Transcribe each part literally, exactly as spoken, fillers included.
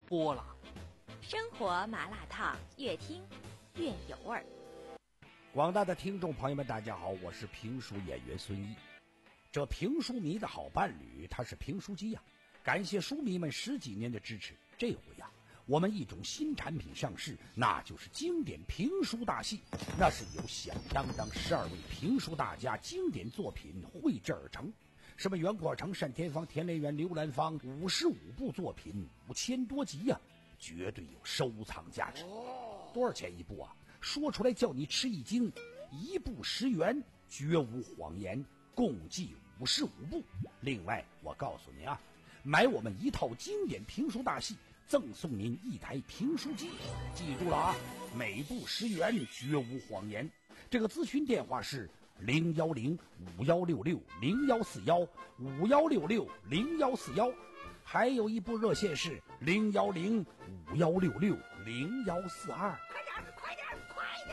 播了。 生活麻辣烫，越听越有味儿。 广大的听众朋友们，大家好，我是评书演员孙一。这评书迷的好伴侣，他是评书机呀、啊。感谢书迷们十几年的支持，这回呀、啊，我们一种新产品上市，那就是经典评书大戏。那是由响当当十二位评书大家经典作品绘制而成，什么袁阔成、单田芳、田连元、刘兰芳，五十五部作品，五千多集呀、啊，绝对有收藏价值。多少钱一部啊？说出来叫你吃一惊，一部十元，绝无谎言，共计五十五部。另外我告诉你啊，买我们一套经典评书大戏，赠送您一台评书机。记住了啊，每部十元，绝无谎言。这个咨询电话是零幺零五幺六六零幺四幺五幺六六零幺四幺，还有一部热线是零幺零五幺六六零幺四二。 快点快点！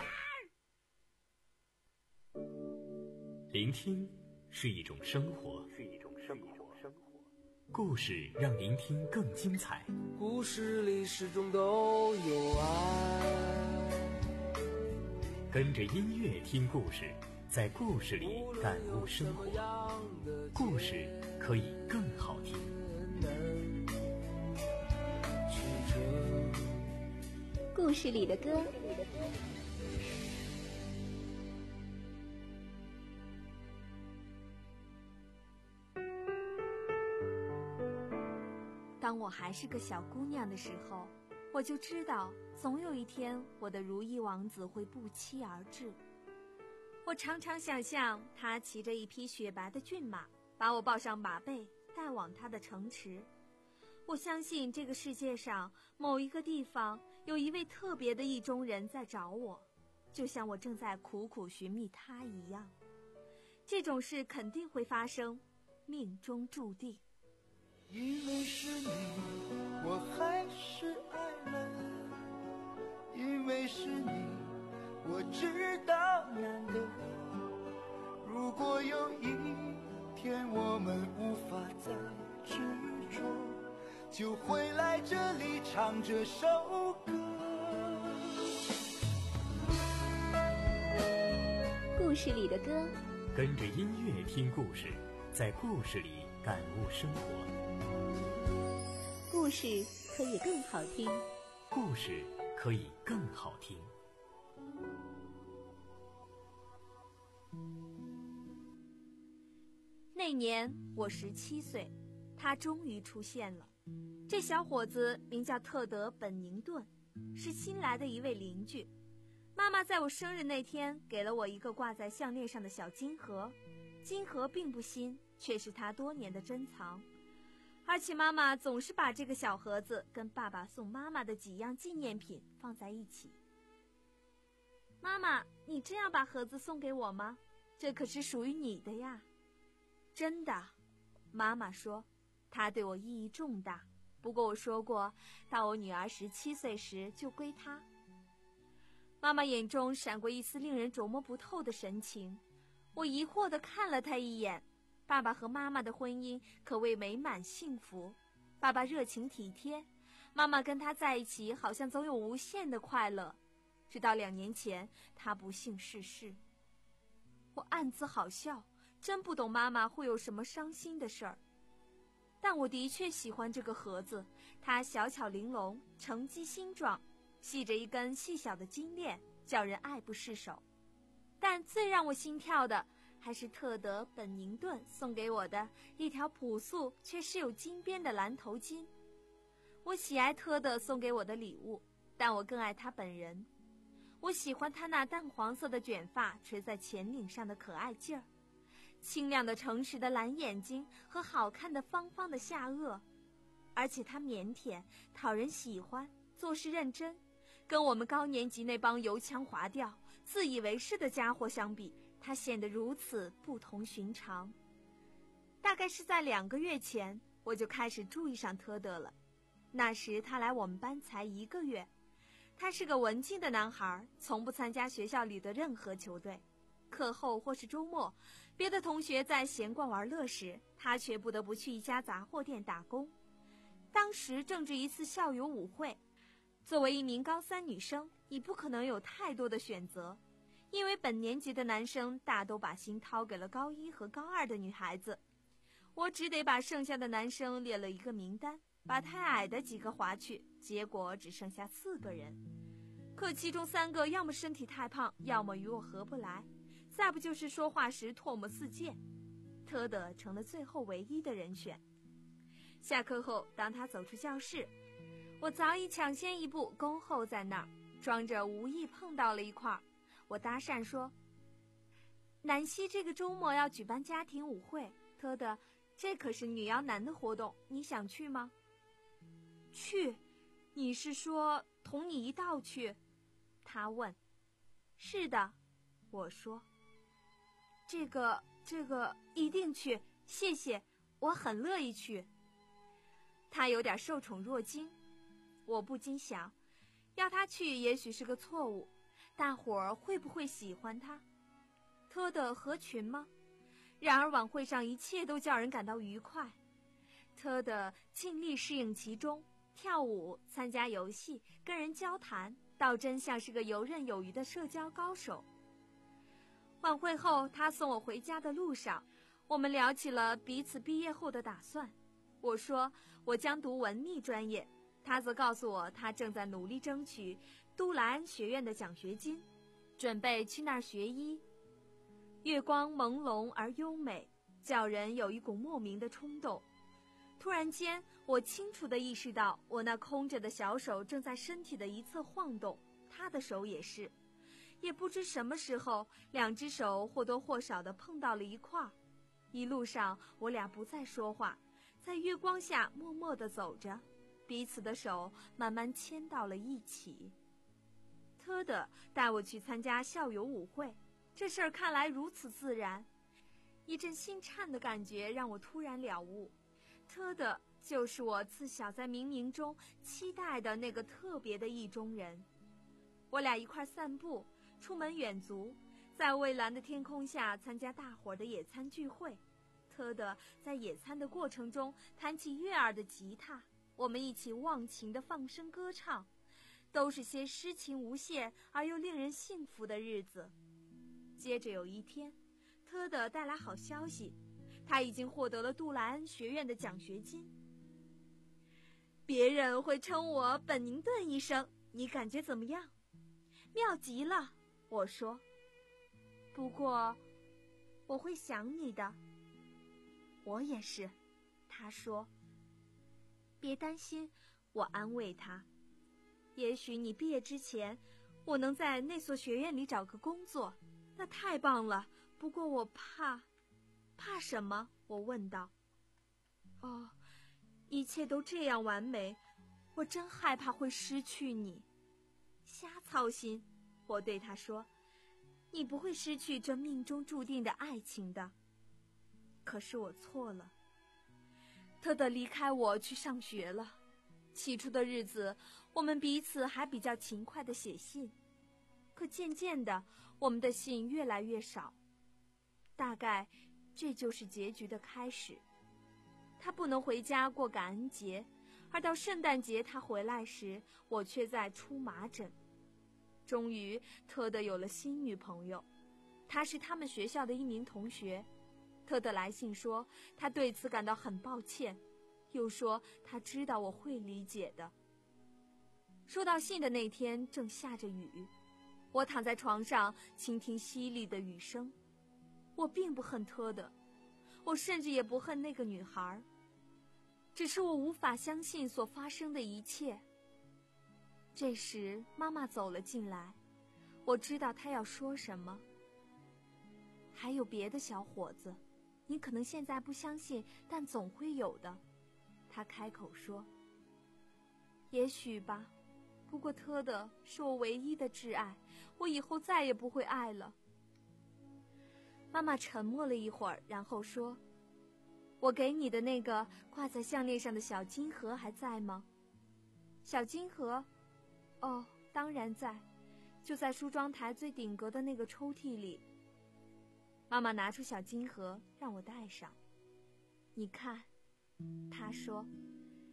聆听是一种生活， 是一种生活。 故事让聆听更精彩。 故事里始终都有爱。 跟着音乐听故事，在故事里感悟生活。故事可以更好听。 故事里的歌。当我还是个小姑娘的时候，我就知道总有一天我的如意王子会不期而至。我常常想象他骑着一匹雪白的骏马，把我抱上马背，带往他的城池。我相信这个世界上某一个地方有一位特别的意中人在找我，就像我正在苦苦寻觅他一样。这种事肯定会发生，命中注定。 因为是你，我还是爱了；因为是你，我知道难得。如果有一天我们无法再执着，就会来这里唱这首歌。 故事里的歌， 跟着音乐听故事，在故事里感悟生活。 故事可以更好听， 故事可以更好听。 那年我十七岁，他终于出现了。这小伙子名叫特德·本宁顿，是新来的一位邻居。妈妈在我生日那天给了我一个挂在项链上的小金盒，金盒并不新，却是他多年的珍藏。而且妈妈总是把这个小盒子跟爸爸送妈妈的几样纪念品放在一起。妈妈，你真要把盒子送给我吗？这可是属于你的呀。真的，妈妈说，她对我意义重大。不过我说过，到我女儿十七岁时就归她。妈妈眼中闪过一丝令人琢磨不透的神情，我疑惑地看了她一眼。爸爸和妈妈的婚姻可谓美满幸福，爸爸热情体贴，妈妈跟他在一起好像总有无限的快乐。直到两年前，他不幸逝世。我暗自好笑，真不懂妈妈会有什么伤心的事儿。但我的确喜欢这个盒子，它小巧玲珑，呈鸡心状，系着一根细小的金链，叫人爱不释手。但最让我心跳的还是特德·本宁顿送给我的一条朴素却是有金边的蓝头巾。我喜爱特德送给我的礼物，但我更爱他本人。我喜欢他那淡黄色的卷发垂在前领上的可爱劲儿，清亮的诚实的蓝眼睛和好看的方方的下颚。而且他腼腆，讨人喜欢，做事认真，跟我们高年级那帮油腔滑调、自以为是的家伙相比，他显得如此不同寻常。大概是在两个月前，我就开始注意上特德了。那时他来我们班才一个月，他是个文静的男孩，从不参加学校里的任何球队。课后或是周末，别的同学在闲逛玩乐时，他却不得不去一家杂货店打工。 当时正值一次校友舞会，作为一名高三女生，你不可能有太多的选择，因为本年级的男生大都把心掏给了高一和高二的女孩子，我只得把剩下的男生列了一个名单，把太矮的几个划去，结果只剩下四个人。可其中三个要么身体太胖，要么与我合不来，再不就是说话时唾沫四溅。特德成了最后唯一的人选。下课后，当他走出教室，我早已抢先一步恭候在那儿，装着无意碰到了一块儿。我搭讪说：“南希这个周末要举办家庭舞会，特德，这可是女妖男的活动，你想去吗？”“去？你是说同你一道去？”他问。“是的。”我说。“这个这个一定去，谢谢，我很乐意去。”他有点受宠若惊，我不禁想，要他去也许是个错误，大伙儿会不会喜欢他？特德合群吗？然而晚会上一切都叫人感到愉快，特德尽力适应其中，跳舞、参加游戏、跟人交谈，倒真像是个游刃有余的社交高手。晚会后，他送我回家的路上，我们聊起了彼此毕业后的打算。我说我将读文秘专业，他则告诉我他正在努力争取都莱恩学院的奖学金，准备去那儿学医。月光朦胧而优美，叫人有一股莫名的冲动。突然间，我清楚地意识到，我那空着的小手正在身体的一侧晃动，他的手也是。也不知什么时候，两只手或多或少地碰到了一块儿。一路上，我俩不再说话，在月光下默默地走着，彼此的手慢慢牵到了一起。特德带我去参加校友舞会，这事儿看来如此自然，一阵心颤的感觉让我突然了悟，特德就是我自小在冥冥中期待的那个特别的意中人。我俩一块散步，出门远足，在蔚蓝的天空下参加大伙儿的野餐聚会。特德在野餐的过程中弹起悦耳的吉他，我们一起忘情地放声歌唱，都是些诗情无限而又令人幸福的日子。接着有一天，特德带来好消息，他已经获得了杜莱恩学院的奖学金。别人会称我本宁顿医生，你感觉怎么样？妙极了，我说。不过，我会想你的。我也是，他说。别担心，我安慰他。也许你毕业之前，我能在那所学院里找个工作，那太棒了。不过我怕，怕什么？我问道。哦，一切都这样完美，我真害怕会失去你。瞎操心，我对他说，你不会失去这命中注定的爱情的。可是我错了。特德离开我去上学了。起初的日子，我们彼此还比较勤快地写信，可渐渐的，我们的信越来越少。大概这就是结局的开始。他不能回家过感恩节，而到圣诞节他回来时，我却在出麻疹。终于，特德有了新女朋友，她是他们学校的一名同学。特德来信说，他对此感到很抱歉，又说他知道我会理解的。收到信的那天正下着雨，我躺在床上倾听淅沥的雨声。我并不恨特德，我甚至也不恨那个女孩，只是我无法相信所发生的一切。这时妈妈走了进来，我知道她要说什么。还有别的小伙子，你可能现在不相信，但总会有的，她开口说。也许吧，不过特德是我唯一的挚爱，我以后再也不会爱了。妈妈沉默了一会儿，然后说，我给你的那个挂在项链上的小金盒还在吗？小金盒？哦，当然在，就在梳妆台最顶格的那个抽屉里。妈妈拿出小金盒让我戴上。你看，她说，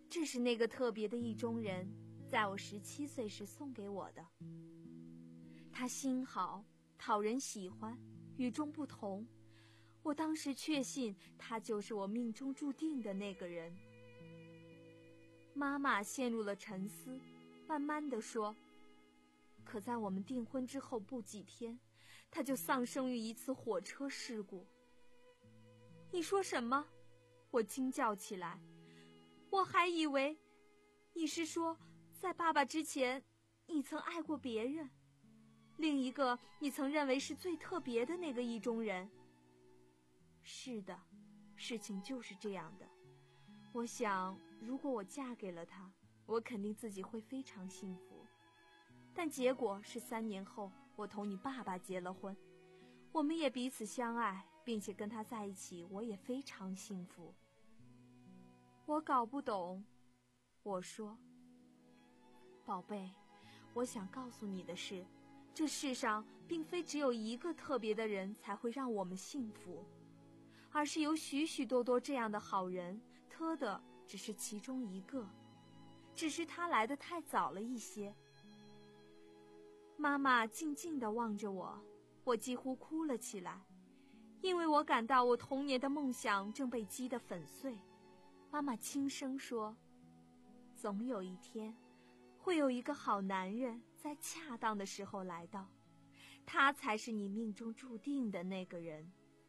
这是那个特别的意中人在我十七岁时送给我的。他心好，讨人喜欢，与众不同。我当时确信他就是我命中注定的那个人。妈妈陷入了沉思，慢慢地说，可在我们订婚之后不几天，他就丧生于一次火车事故。你说什么？我惊叫起来。我还以为你是说在爸爸之前你曾爱过别人，另一个你曾认为是最特别的那个意中人。是的，事情就是这样的。我想如果我嫁给了他，我肯定自己会非常幸福。但结果是三年后我同你爸爸结了婚，我们也彼此相爱，并且跟他在一起，我也非常幸福。我搞不懂，我说，宝贝，我想告诉你的是，这世上并非只有一个特别的人才会让我们幸福，而是有许许多多这样的好人，特的只是其中一个，只是他来得太早了一些。妈妈静静地望着我，我几乎哭了起来，因为我感到我童年的梦想正被击得粉碎。妈妈轻声说，总有一天会有一个好男人在恰当的时候来到，他才是你命中注定的那个人。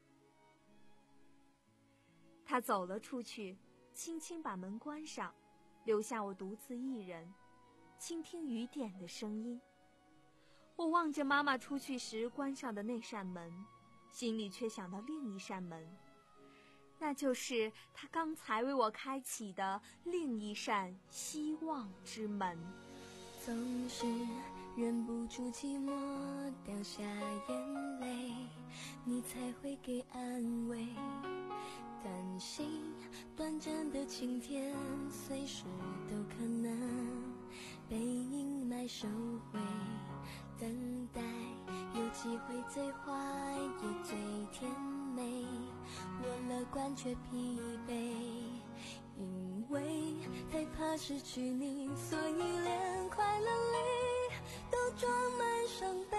他走了出去，轻轻把门关上，留下我独自一人，倾听雨点的声音。我望着妈妈出去时关上的那扇门，心里却想到另一扇门，那就是他刚才为我开启的另一扇希望之门。 总是忍不住寂寞，掉下眼泪，你才会给安慰。担心短暂的晴天，随时都可能被阴霾收回。等待有机会，最坏也最甜美。我乐观却疲惫，因为太怕失去你，所以连快乐里都装满伤悲。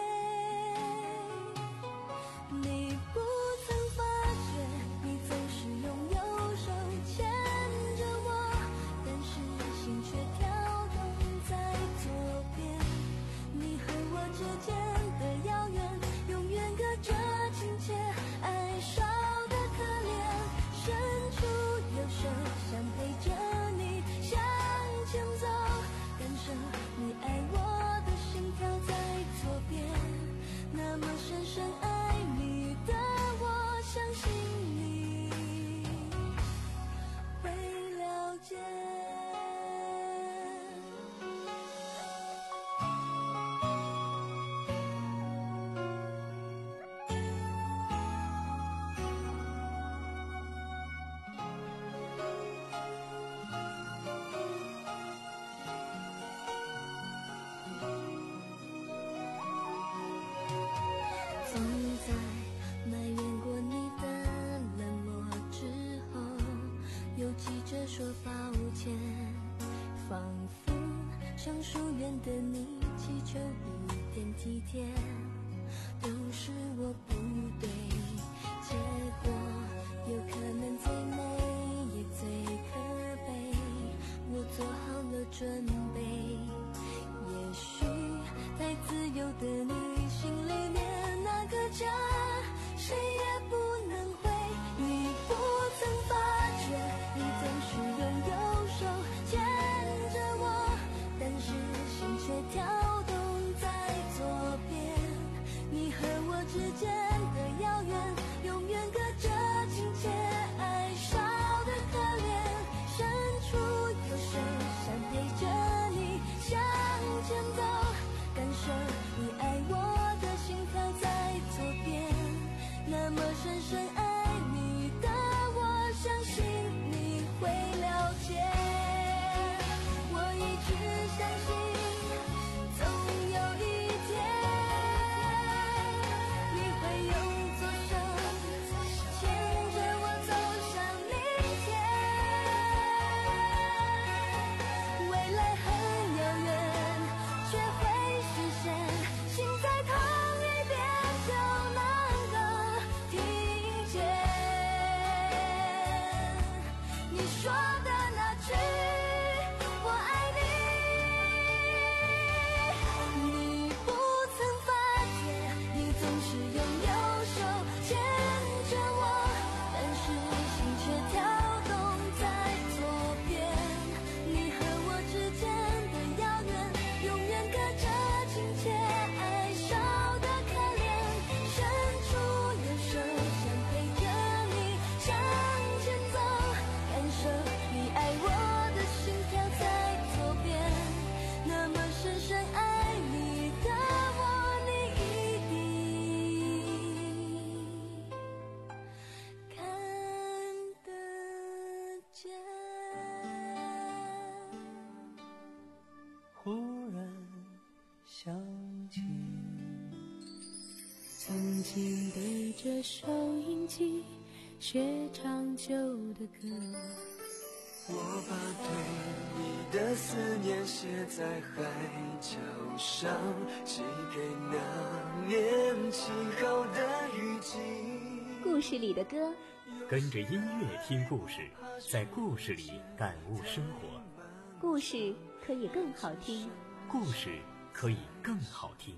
你不曾发觉，你总是用右手牵着我，但是心却跳动在左边。你和我之间的遥远，永远隔着亲切，爱少的可怜，伸出右手想陪着你向前走，感受你爱我的心跳在左边，那么深深爱你的我，相信你会了解。总在埋怨过你的冷漠之后，又急着说抱歉，仿佛向疏远的你祈求一点体贴，都是我不对，结果有可能最美也最可悲，我做好了准备，也许太自由的你心里面那个家，谁也不能回。你不曾发觉，你总是用右手牵着我，但是心却跳动在左边。你和我之间的遥远，永远隔着亲切，爱少的可怜，伸出右手想陪着你想起曾经对着收音机学唱旧的歌， 我把对你的思念写在海角上，寄给那年轻好的雨季。 故事里的歌， 跟着音乐听故事，在故事里感悟生活。 故事可以更好听， 故事可以更好听。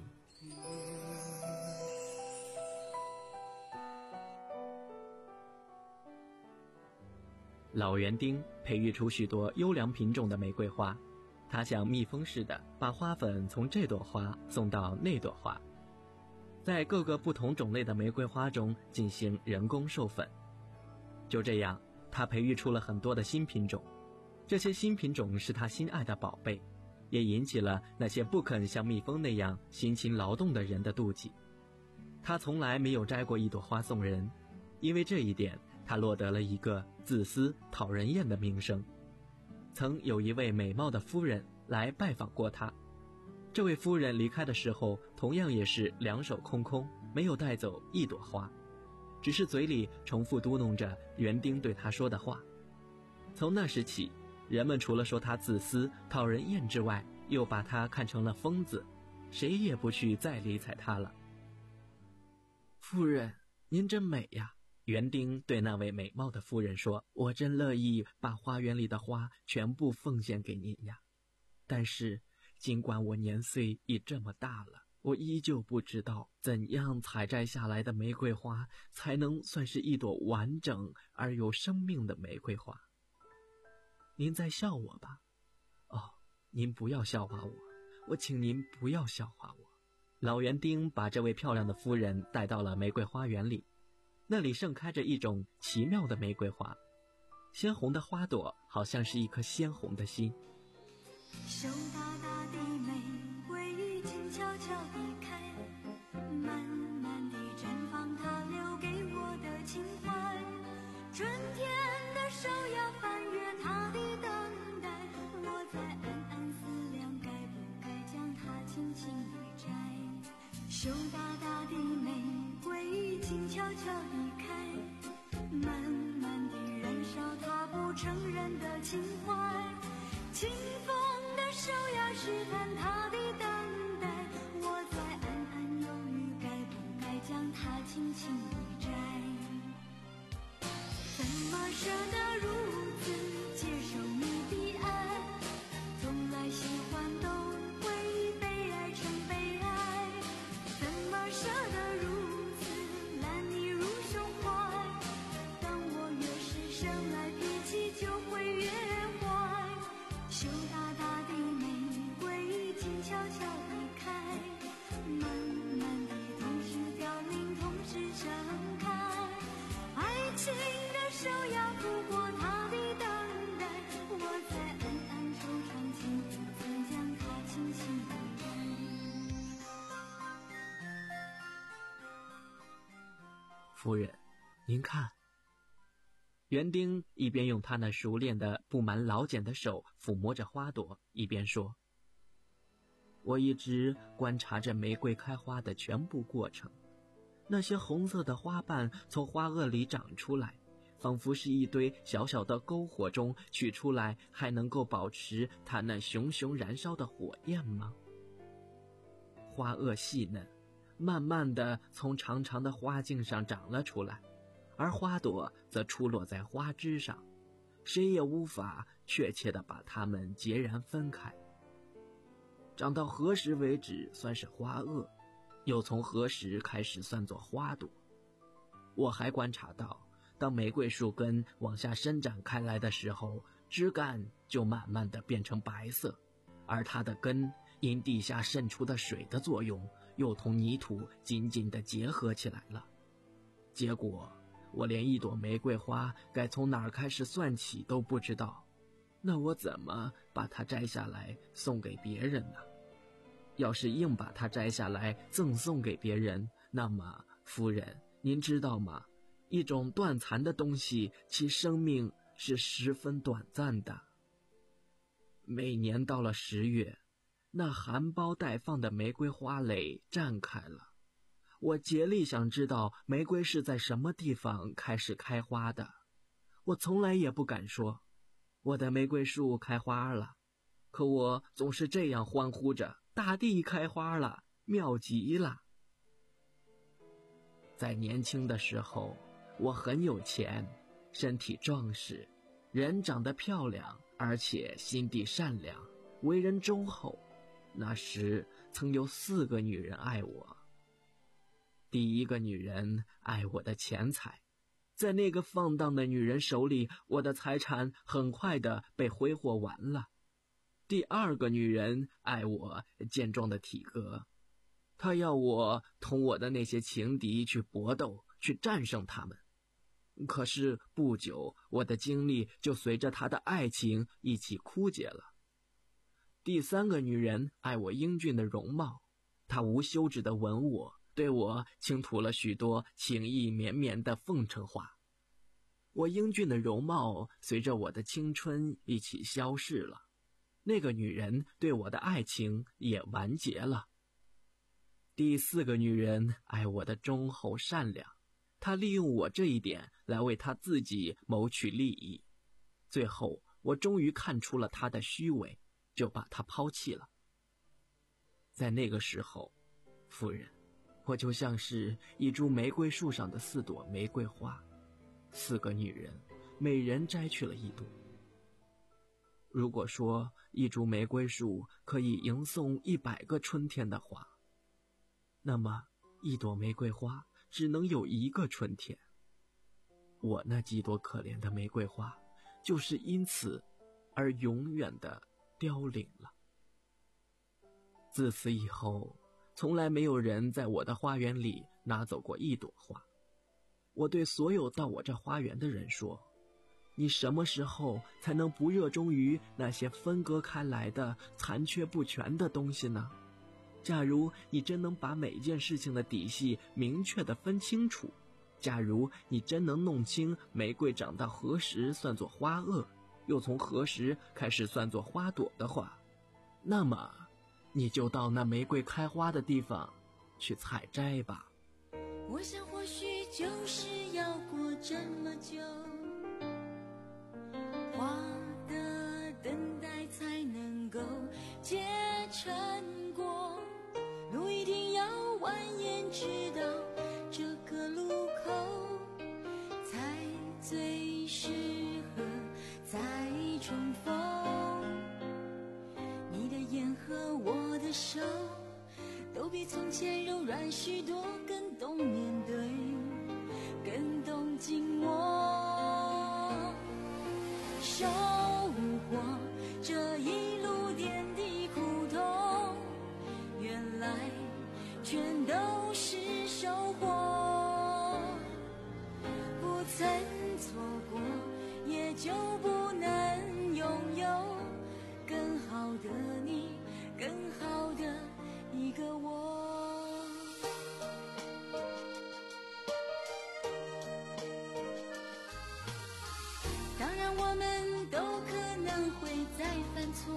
老园丁培育出许多优良品种的玫瑰花，他像蜜蜂似的把花粉从这朵花送到那朵花，在各个不同种类的玫瑰花中进行人工授粉。就这样，他培育出了很多的新品种，这些新品种是他心爱的宝贝，也引起了那些不肯像蜜蜂那样辛勤劳动的人的妒忌。他从来没有摘过一朵花送人，因为这一点他落得了一个自私讨人厌的名声。曾有一位美貌的夫人来拜访过他，这位夫人离开的时候同样也是两手空空，没有带走一朵花，只是嘴里重复嘟哝着园丁对他说的话。从那时起，人们除了说他自私讨人厌之外，又把他看成了疯子，谁也不去再理睬他了。夫人，您真美呀，园丁对那位美貌的夫人说，我真乐意把花园里的花全部奉献给您呀。但是尽管我年岁已这么大了，我依旧不知道怎样采摘下来的玫瑰花才能算是一朵完整而有生命的玫瑰花。您在笑我吧？哦，您不要笑话我，我请您不要笑话我。老园丁把这位漂亮的夫人带到了玫瑰花园里，那里盛开着一种奇妙的玫瑰花，鲜红的花朵好像是一颗鲜红的心。 羞答答的玫瑰静悄悄地开，慢慢地绽放它留给我的情怀。春天的手要翻越它的等待，我在暗暗思量该不该将它轻轻地摘。羞答答的玫瑰静悄悄地开，慢慢地燃烧它不承认的情怀。清风的手要试探它的等待，我在暗暗犹豫该不该将它轻轻地摘。怎么舍得如此接受你的爱，从来喜欢都会被爱成悲哀。怎么舍得如此揽你入胸怀，当我越是生来脾气就会越坏。羞答答的玫瑰静悄悄地开，慢慢地同时凋零同时盛开。爱情的手要拂过它的等待，我在暗暗惆怅，竟不曾将它轻轻地摘。 夫人，您看。园丁一边用他那熟练的布满老茧的手抚摸着花朵，一边说，我一直观察着玫瑰开花的全部过程，那些红色的花瓣从花萼里长出来，仿佛是一堆小小的篝火中取出来还能够保持它那熊熊燃烧的火焰吗？花萼细嫩，慢慢地从长长的花茎上长了出来，而花朵则出落在花枝上，谁也无法确切地把它们截然分开。长到何时为止算是花萼，又从何时开始算作花朵？我还观察到，当玫瑰树根往下伸展开来的时候，枝干就慢慢地变成白色，而它的根因地下渗出的水的作用，又同泥土紧紧地结合起来了。结果我连一朵玫瑰花该从哪儿开始算起都不知道，那我怎么把它摘下来送给别人呢？要是硬把它摘下来赠送给别人，那么夫人，您知道吗？一种断残的东西，其生命是十分短暂的。每年到了十月， 那含苞待放的玫瑰花蕾绽开了。我竭力想知道玫瑰是在什么地方开始开花的。我从来也不敢说，我的玫瑰树开花了，可我总是这样欢呼着，大地开花了，妙极了。在年轻的时候，我很有钱，身体壮实，人长得漂亮，而且心地善良，为人忠厚。那时曾有四个女人爱我。第一个女人爱我的钱财，在那个放荡的女人手里，我的财产很快的被挥霍完了。第二个女人爱我健壮的体格，她要我同我的那些情敌去搏斗，去战胜他们。可是不久，我的精力就随着她的爱情一起枯竭了。第三个女人爱我英俊的容貌，她无休止地吻我，对我倾吐了许多情意绵绵的奉承话。我英俊的容貌随着我的青春一起消逝了，那个女人对我的爱情也完结了。第四个女人爱我的忠厚善良，她利用我这一点来为她自己谋取利益。最后我终于看出了她的虚伪，就把她抛弃了。在那个时候，夫人，我就像是一株玫瑰树上的四朵玫瑰花，四个女人每人摘去了一朵。如果说一株玫瑰树可以迎送一百个春天的花，那么一朵玫瑰花只能有一个春天。我那几朵可怜的玫瑰花就是因此而永远的凋零了。自此以后，从来没有人在我的花园里拿走过一朵花。我对所有到我这花园的人说，你什么时候才能不热衷于那些分割开来的残缺不全的东西呢？假如你真能把每件事情的底细明确地分清楚，假如你真能弄清玫瑰长到何时算作花萼，又从何时开始算作花朵的话，那么你就到那玫瑰开花的地方去采摘吧。 我想或许就是要过这么久，花的等待才能够结成果，路一定要蜿蜒直到这个路口，才最适合再重逢。你的眼和我的手都比从前柔软许多，更懂面对，更懂紧握，收获这一路点滴苦痛，原来全都是收获。不曾错过，也就不能拥有更好的你，更好的一个我。当然我们都可能会再犯错，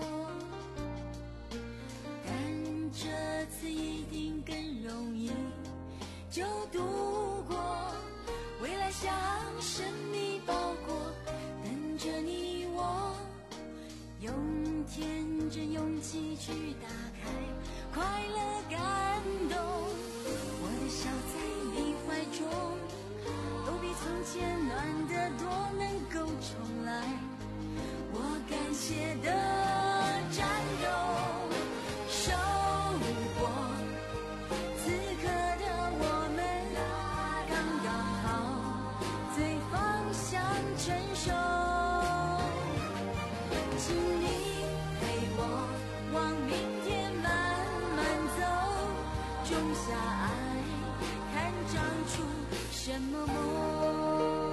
但这次一定更容易就度过。未来像神秘包裹，等着你我用天真勇气去打开快乐感动。我的笑在你怀中，都比从前暖得多，能够重来我感谢的战斗，收获此刻的我们刚刚好，最方向成熟。请你陪我往明天慢慢走，种下爱，看长出什么梦。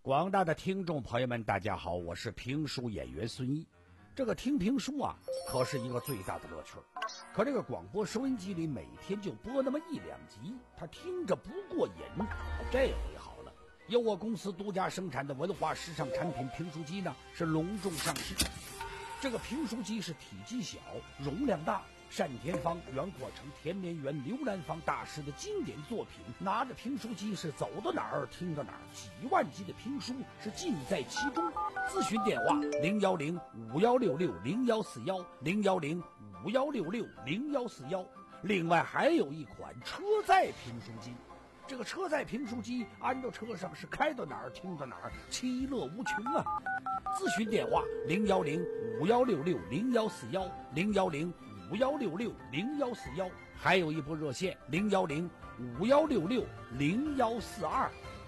广大的听众朋友们，大家好，我是评书演员孙一。这个听评书啊，可是一个最大的乐趣。可这个广播收音机里每天就播那么一两集，他听着不过瘾。这回好了，由我公司独家生产的文化时尚产品评书机呢，是隆重上市。这个评书机是体积小，容量大。单田芳、袁国成、田连元、刘兰芳大师的经典作品，拿着评书机是走到哪儿听到哪儿，几万集的评书是尽在其中。咨询电话零幺零五幺六六零幺四幺零幺零五幺六六零幺四幺。另外还有一款车载评书机，这个车载评书机安到车上是开到哪儿听到哪儿，其乐无穷啊！咨询电话零幺零五幺六六零幺四幺零幺零五幺六六零幺四幺，还有一部热线零幺零五幺六六零幺四二。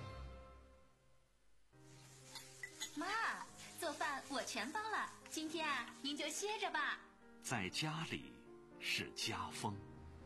妈，做饭我全包了，今天啊，您就歇着吧。 在家里是家风。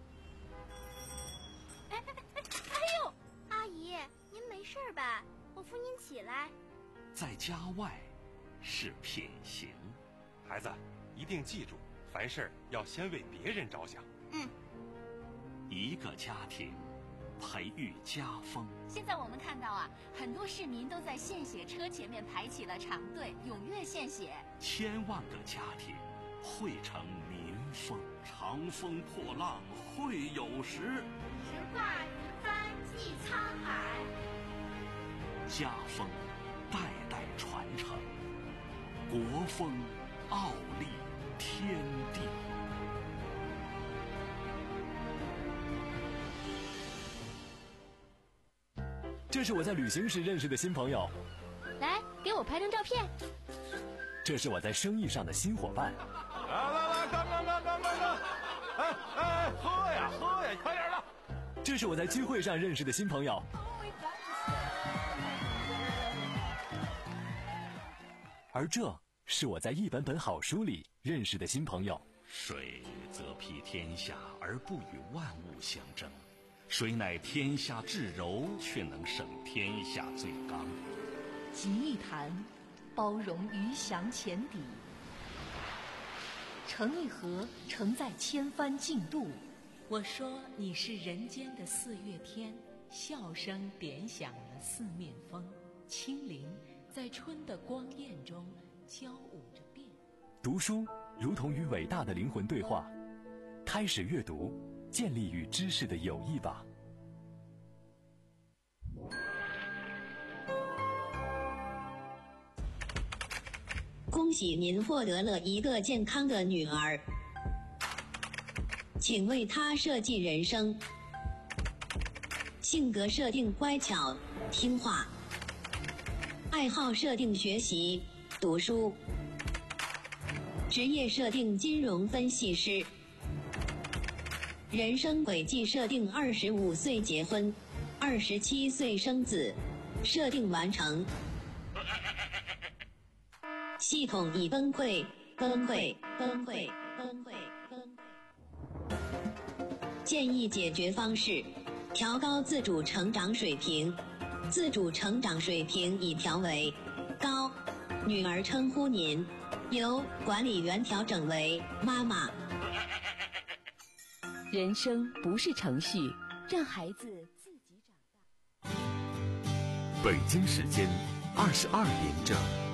哎哎哎哎呦，阿姨，您没事吧？我扶您起来。 在家外是品行。 孩子，一定记住，凡事要先为别人着想。 嗯。 一个家庭培育家风。 现在我们看到啊，很多市民都在献血车前面排起了长队，踊跃献血。 千万个家庭汇成民风。长风破浪会有时， 直挂云帆济沧海。 家风代代传承，国风傲立天地。 这是我在旅行时认识的新朋友， 来给我拍张照片。 这是我在生意上的新伙伴。 来来来，干干干干干干！哎哎，喝呀喝呀，快点的！ 这是我在聚会上认识的新朋友。而这是我在一本本好书里认识的新朋友。 水则披天下而不与万物相争，谁乃天下至柔，却能胜天下最刚。 集一坛，包容鱼翔浅底；盛一盒，盛在千帆竞渡。我说你是人间的四月天，笑声点响了四面风，清灵在春的光艳中交舞着变。 读书如同与伟大的灵魂对话，开始阅读，建立与知识的友谊吧。 恭喜您获得了一个健康的女儿，请为她设计人生。性格设定乖巧听话，爱好设定学习读书，职业设定金融分析师，人生轨迹设定二十五岁结婚，二十七岁生子，设定完成。系统已崩溃，崩溃，崩溃，崩溃，崩溃。建议解决方式：调高自主成长水平。自主成长水平已调为高。女儿称呼您，由管理员调整为妈妈。 人生不是程序，让孩子自己长大。 北京时间二十二点整。